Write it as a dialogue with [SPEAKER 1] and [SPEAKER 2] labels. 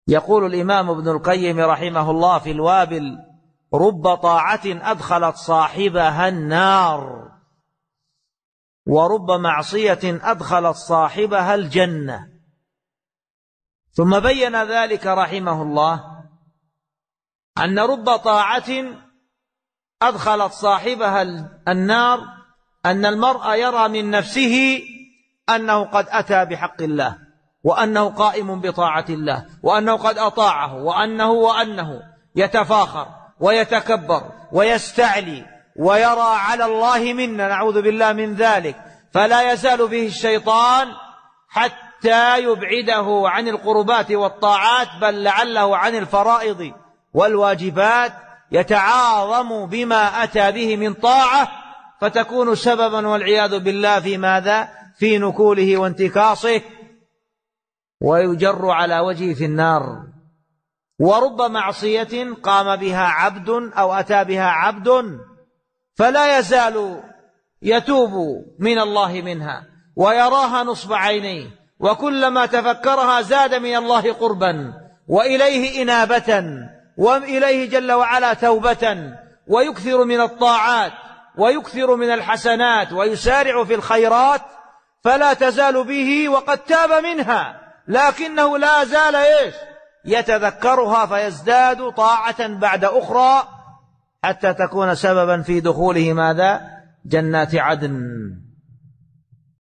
[SPEAKER 1] يقول الإمام ابن القيم رحمه الله في الوابل: رب طاعة أدخلت صاحبها النار، ورب معصية أدخلت صاحبها الجنة. ثم بين ذلك رحمه الله أن رب طاعة أدخلت صاحبها النار أن المرء يرى من نفسه أنه قد أتى بحق الله، وأنه قائم بطاعة الله، وأنه قد أطاعه، وأنه يتفاخر ويتكبر ويستعلي ويرى على الله منا، نعوذ بالله من ذلك. فلا يزال به الشيطان حتى يبعده عن القربات والطاعات، بل لعله عن الفرائض والواجبات يتعاظم بما أتى به من طاعة، فتكون سببا والعياذ بالله في ماذا؟ في نكوله وانتكاصه، ويجر على وجهه في النار. ورب معصية قام بها عبد أو أتى بها عبد فلا يزال يتوب من الله منها ويراها نصب عينيه، وكلما تفكرها زاد من الله قربا وإليه إنابة وإليه جل وعلا توبة، ويكثر من الطاعات ويكثر من الحسنات ويسارع في الخيرات، فلا تزال به وقد تاب منها، لكنه لا زال يتذكرها، فيزداد طاعة بعد أخرى حتى تكون سببا في دخوله ماذا؟ جنات عدن.